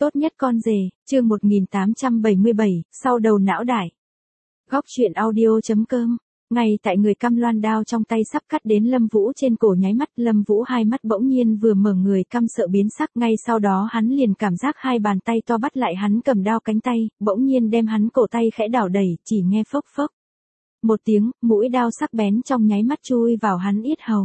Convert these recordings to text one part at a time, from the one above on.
Tốt nhất con rể, chương 1877, sau đầu não đại. Góc truyện audio.com. Ngay tại người căm loan đao trong tay sắp cắt đến Lâm Vũ trên cổ nháy mắt, Lâm Vũ hai mắt bỗng nhiên vừa mở, người căm sợ biến sắc, ngay sau đó hắn liền cảm giác hai bàn tay to bắt lại hắn cầm đao cánh tay, bỗng nhiên đem hắn cổ tay khẽ đảo đẩy, chỉ nghe phốc phốc một tiếng, mũi đao sắc bén trong nháy mắt chui vào hắn yết hầu.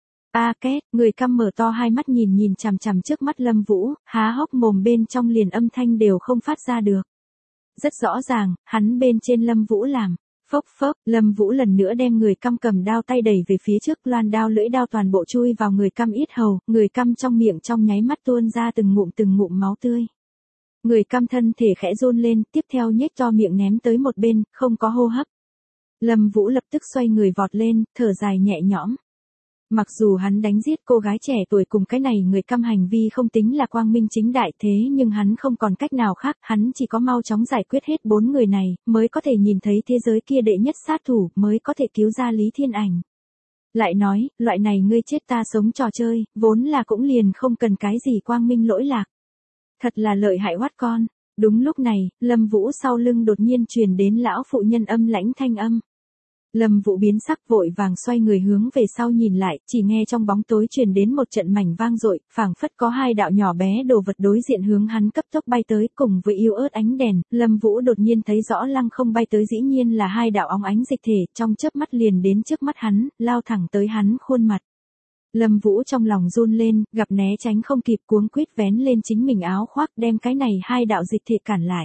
A két, người căm mở to hai mắt nhìn chằm chằm trước mắt Lâm Vũ, há hốc mồm bên trong liền âm thanh đều không phát ra được. Rất rõ ràng, hắn bên trên Lâm Vũ làm. Phốc phốc, Lâm Vũ lần nữa đem người căm cầm đao tay đẩy về phía trước, loan đao lưỡi đao toàn bộ chui vào người căm yết hầu, người căm trong miệng trong nháy mắt tuôn ra từng ngụm máu tươi. Người căm thân thể khẽ run lên, tiếp theo nhếch to miệng ném tới một bên, không có hô hấp. Lâm Vũ lập tức xoay người vọt lên, thở dài nhẹ nhõm. Mặc dù hắn đánh giết cô gái trẻ tuổi cùng cái này người căm hành vi không tính là quang minh chính đại, thế nhưng hắn không còn cách nào khác, hắn chỉ có mau chóng giải quyết hết 4 người này, mới có thể nhìn thấy thế giới kia đệ nhất sát thủ, mới có thể cứu ra Lý Thiên Ảnh. Lại nói, loại này ngươi chết ta sống trò chơi, vốn là cũng liền không cần cái gì quang minh lỗi lạc. Thật là lợi hại hoắt con. Đúng lúc này, Lâm Vũ sau lưng đột nhiên truyền đến lão phụ nhân âm lãnh thanh âm. Lâm Vũ biến sắc, vội vàng xoay người hướng về sau nhìn lại, chỉ nghe trong bóng tối truyền đến một trận mảnh vang dội, phảng phất có hai đạo nhỏ bé đồ vật đối diện hướng hắn cấp tốc bay tới, cùng với yếu ớt ánh đèn, Lâm Vũ đột nhiên thấy rõ lăng không bay tới dĩ nhiên là hai đạo óng ánh dịch thể, trong chớp mắt liền đến trước mắt hắn, lao thẳng tới hắn khuôn mặt. Lâm Vũ trong lòng run lên, gặp né tránh không kịp, cuống quýt vén lên chính mình áo khoác, đem cái này hai đạo dịch thể cản lại.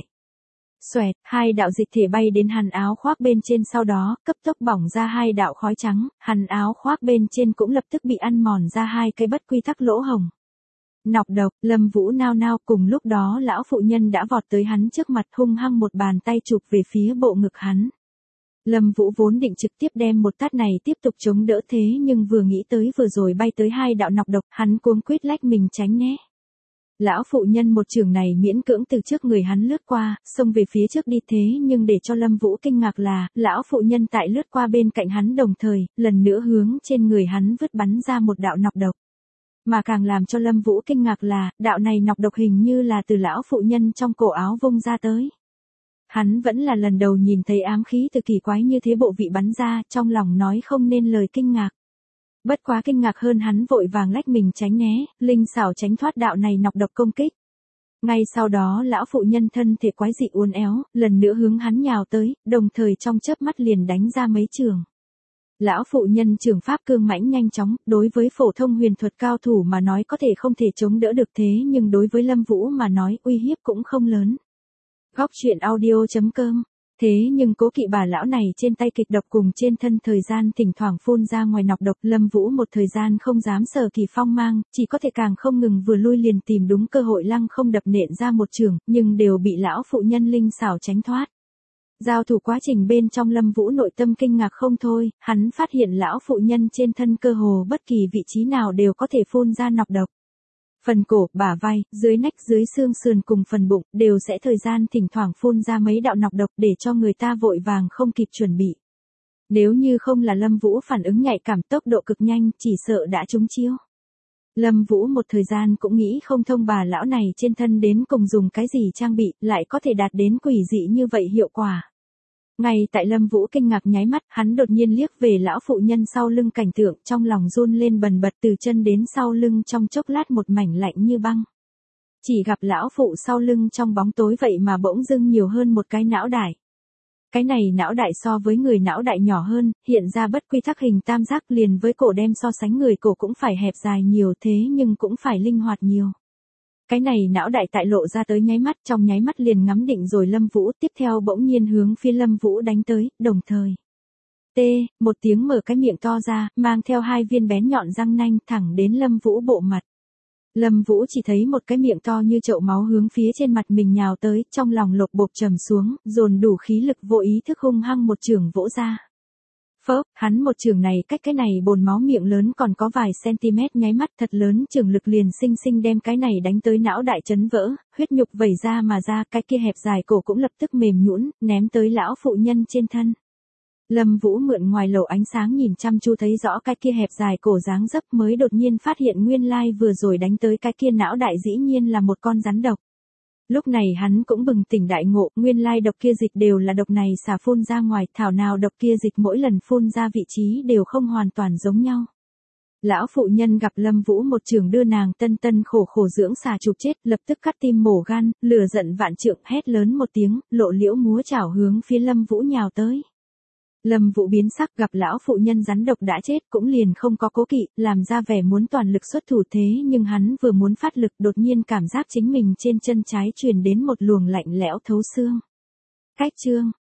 Xoẹt, hai đạo dịch thể bay đến hắn áo khoác bên trên, sau đó, cấp tốc bỏng ra hai đạo khói trắng, hắn áo khoác bên trên cũng lập tức bị ăn mòn ra hai cái bất quy tắc lỗ hồng. Nọc độc, Lâm Vũ nao nao, cùng lúc đó lão phụ nhân đã vọt tới hắn trước mặt, hung hăng một bàn tay chụp về phía bộ ngực hắn. Lâm Vũ vốn định trực tiếp đem một tát này tiếp tục chống đỡ, thế nhưng vừa nghĩ tới vừa rồi bay tới hai đạo nọc độc, hắn cuống quýt lách mình tránh né. Lão phụ nhân một chưởng này miễn cưỡng từ trước người hắn lướt qua, xông về phía trước đi, thế nhưng để cho Lâm Vũ kinh ngạc là, lão phụ nhân tại lướt qua bên cạnh hắn đồng thời, lần nữa hướng trên người hắn vứt bắn ra một đạo nọc độc. Mà càng làm cho Lâm Vũ kinh ngạc là, đạo này nọc độc hình như là từ lão phụ nhân trong cổ áo vung ra tới. Hắn vẫn là lần đầu nhìn thấy ám khí từ kỳ quái như thế bộ vị bắn ra, trong lòng nói không nên lời kinh ngạc. Bất quá kinh ngạc hơn, hắn vội vàng lách mình tránh né, linh xảo tránh thoát đạo này nọc độc công kích. Ngay sau đó lão phụ nhân thân thể quái dị uốn éo, lần nữa hướng hắn nhào tới, đồng thời trong chớp mắt liền đánh ra mấy trường. Lão phụ nhân trường pháp cương mãnh nhanh chóng, đối với phổ thông huyền thuật cao thủ mà nói có thể không thể chống đỡ được, thế nhưng đối với Lâm Vũ mà nói uy hiếp cũng không lớn. Góc truyện audio.com. Thế nhưng cố kỵ bà lão này trên tay kịch độc cùng trên thân thời gian thỉnh thoảng phun ra ngoài nọc độc, Lâm Vũ một thời gian không dám sở kỳ phong mang, chỉ có thể càng không ngừng vừa lui liền tìm đúng cơ hội lăng không đập nện ra một chưởng, nhưng đều bị lão phụ nhân linh xảo tránh thoát. Giao thủ quá trình bên trong, Lâm Vũ nội tâm kinh ngạc không thôi, hắn phát hiện lão phụ nhân trên thân cơ hồ bất kỳ vị trí nào đều có thể phun ra nọc độc. Phần cổ, bả vai, dưới nách, dưới xương sườn cùng phần bụng, đều sẽ thời gian thỉnh thoảng phun ra mấy đạo nọc độc để cho người ta vội vàng không kịp chuẩn bị. Nếu như không là Lâm Vũ phản ứng nhạy cảm, tốc độ cực nhanh, chỉ sợ đã trúng chiêu. Lâm Vũ một thời gian cũng nghĩ không thông bà lão này trên thân đến cùng dùng cái gì trang bị, lại có thể đạt đến quỷ dị như vậy hiệu quả. Ngay tại Lâm Vũ kinh ngạc nháy mắt, hắn đột nhiên liếc về lão phụ nhân sau lưng, cảnh tượng trong lòng run lên bần bật, từ chân đến sau lưng trong chốc lát một mảnh lạnh như băng. Chỉ gặp lão phụ sau lưng trong bóng tối vậy mà bỗng dưng nhiều hơn một cái não đại. Cái này não đại so với người não đại nhỏ hơn, hiện ra bất quy tắc hình tam giác, liền với cổ đem so sánh người cổ cũng phải hẹp dài nhiều, thế nhưng cũng phải linh hoạt nhiều. Cái này não đại tại lộ ra tới nháy mắt, trong nháy mắt liền ngắm định rồi Lâm Vũ, tiếp theo bỗng nhiên hướng phía Lâm Vũ đánh tới, đồng thời. Một tiếng mở cái miệng to ra, mang theo hai viên bén nhọn răng nanh thẳng đến Lâm Vũ bộ mặt. Lâm Vũ chỉ thấy một cái miệng to như chậu máu hướng phía trên mặt mình nhào tới, trong lòng lột bột trầm xuống, dồn đủ khí lực vô ý thức hung hăng một chưởng vỗ ra. Phớp, hắn một chưởng này cách cái này bồn máu miệng lớn còn có vài cm nháy mắt, thật lớn chưởng lực liền sinh sinh đem cái này đánh tới não đại chấn vỡ, huyết nhục vẩy ra mà ra, cái kia hẹp dài cổ cũng lập tức mềm nhũn, ném tới lão phụ nhân trên thân. Lâm Vũ mượn ngoài lỗ ánh sáng nhìn chăm chú thấy rõ cái kia hẹp dài cổ dáng dấp, mới đột nhiên phát hiện nguyên lai vừa rồi đánh tới cái kia não đại dĩ nhiên là một con rắn độc. Lúc này hắn cũng bừng tỉnh đại ngộ, nguyên lai độc kia dịch đều là độc này xả phun ra ngoài, thảo nào độc kia dịch mỗi lần phun ra vị trí đều không hoàn toàn giống nhau. Lão phụ nhân gặp Lâm Vũ một trường đưa nàng tân tân khổ khổ dưỡng xà chụp chết, lập tức cắt tim mổ gan, lửa giận vạn trượng, hét lớn một tiếng, lộ liễu múa chảo hướng phía Lâm Vũ nhào tới. Lâm Vũ biến sắc, gặp lão phụ nhân rắn độc đã chết cũng liền không có cố kỵ, làm ra vẻ muốn toàn lực xuất thủ, thế nhưng hắn vừa muốn phát lực đột nhiên cảm giác chính mình trên chân trái truyền đến một luồng lạnh lẽo thấu xương. Cách chương